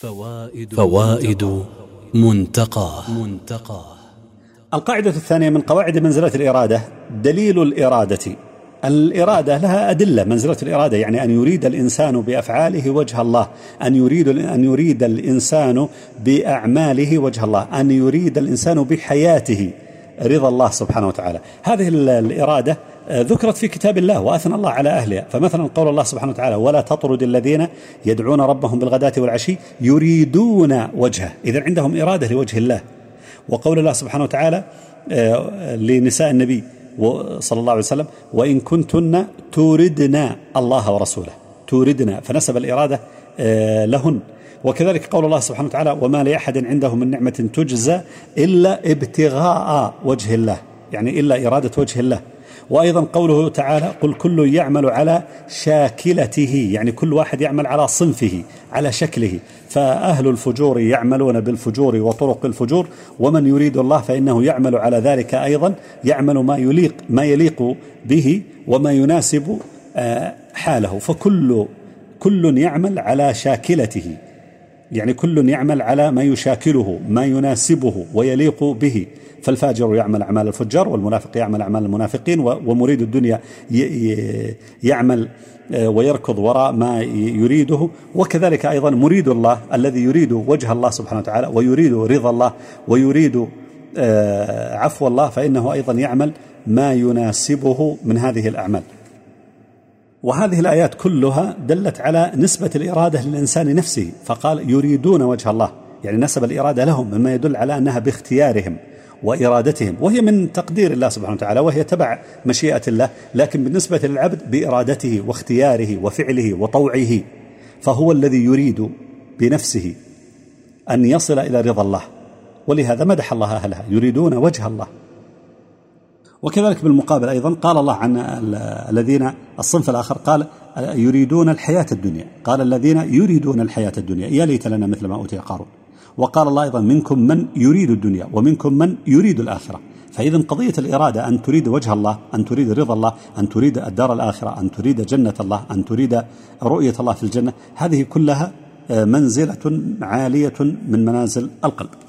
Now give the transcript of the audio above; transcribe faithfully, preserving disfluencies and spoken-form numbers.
فوائد, فوائد منتقاه منتقاه القاعدة الثانية من قواعد منزلة الإرادة دليل الإرادة. الإرادة لها أدلة. منزلة الإرادة يعني أن يريد الإنسان بأفعاله وجه الله، أن يريد أن يريد الإنسان بأعماله وجه الله، أن يريد الإنسان بحياته رضا الله سبحانه وتعالى. هذه الإرادة ذكرت في كتاب الله وأثنى الله على أهلها. فمثلا قول الله سبحانه وتعالى: ولا تطرد الذين يدعون ربهم بالغداة والعشي يريدون وجهه، إذن عندهم إرادة لوجه الله. وقول الله سبحانه وتعالى لنساء النبي صلى الله عليه وسلم: وإن كنتن تردن الله ورسوله، تردن، فنسب الإرادة لهن. وكذلك قول الله سبحانه وتعالى: وما لأحد عنده من نعمة تجزى إلا ابتغاء وجه الله، يعني إلا إرادة وجه الله. وأيضا قوله تعالى: قل كل يعمل على شاكلته، يعني كل واحد يعمل على صنفه على شكله، فأهل الفجور يعملون بالفجور وطرق الفجور، ومن يريد الله فإنه يعمل على ذلك أيضا، يعمل ما يليق ما يليق به وما يناسب حاله. فكل كل يعمل على شاكلته، يعني كل يعمل على ما يشاكله ما يناسبه ويليق به. فالفاجر يعمل أعمال الفجار، والمنافق يعمل أعمال المنافقين، ومريد الدنيا يعمل ويركض وراء ما يريده. وكذلك أيضا مريد الله الذي يريد وجه الله سبحانه وتعالى ويريد رضا الله ويريد عفو الله، فإنه أيضا يعمل ما يناسبه من هذه الأعمال. وهذه الآيات كلها دلت على نسبة الإرادة للإنسان نفسه، فقال يريدون وجه الله، يعني نسب الإرادة لهم، مما يدل على أنها باختيارهم وإرادتهم، وهي من تقدير الله سبحانه وتعالى، وهي تبع مشيئة الله، لكن بالنسبة للعبد بإرادته واختياره وفعله وطوعه، فهو الذي يريد بنفسه أن يصل إلى رضا الله، ولهذا مدح الله أهلها: يريدون وجه الله. وكذلك بالمقابل أيضا قال الله عن الذين الصنف الآخر، قال يريدون الحياة الدنيا، قال الذين يريدون الحياة الدنيا يا ليت لنا مثل ما أوتي قارون. وقال الله أيضا: منكم من يريد الدنيا ومنكم من يريد الآخرة. فإذا قضية الإرادة أن تريد وجه الله، أن تريد رضا الله، أن تريد الدار الآخرة، أن تريد جنة الله، أن تريد رؤية الله في الجنة، هذه كلها منزلة عالية من منازل القلب.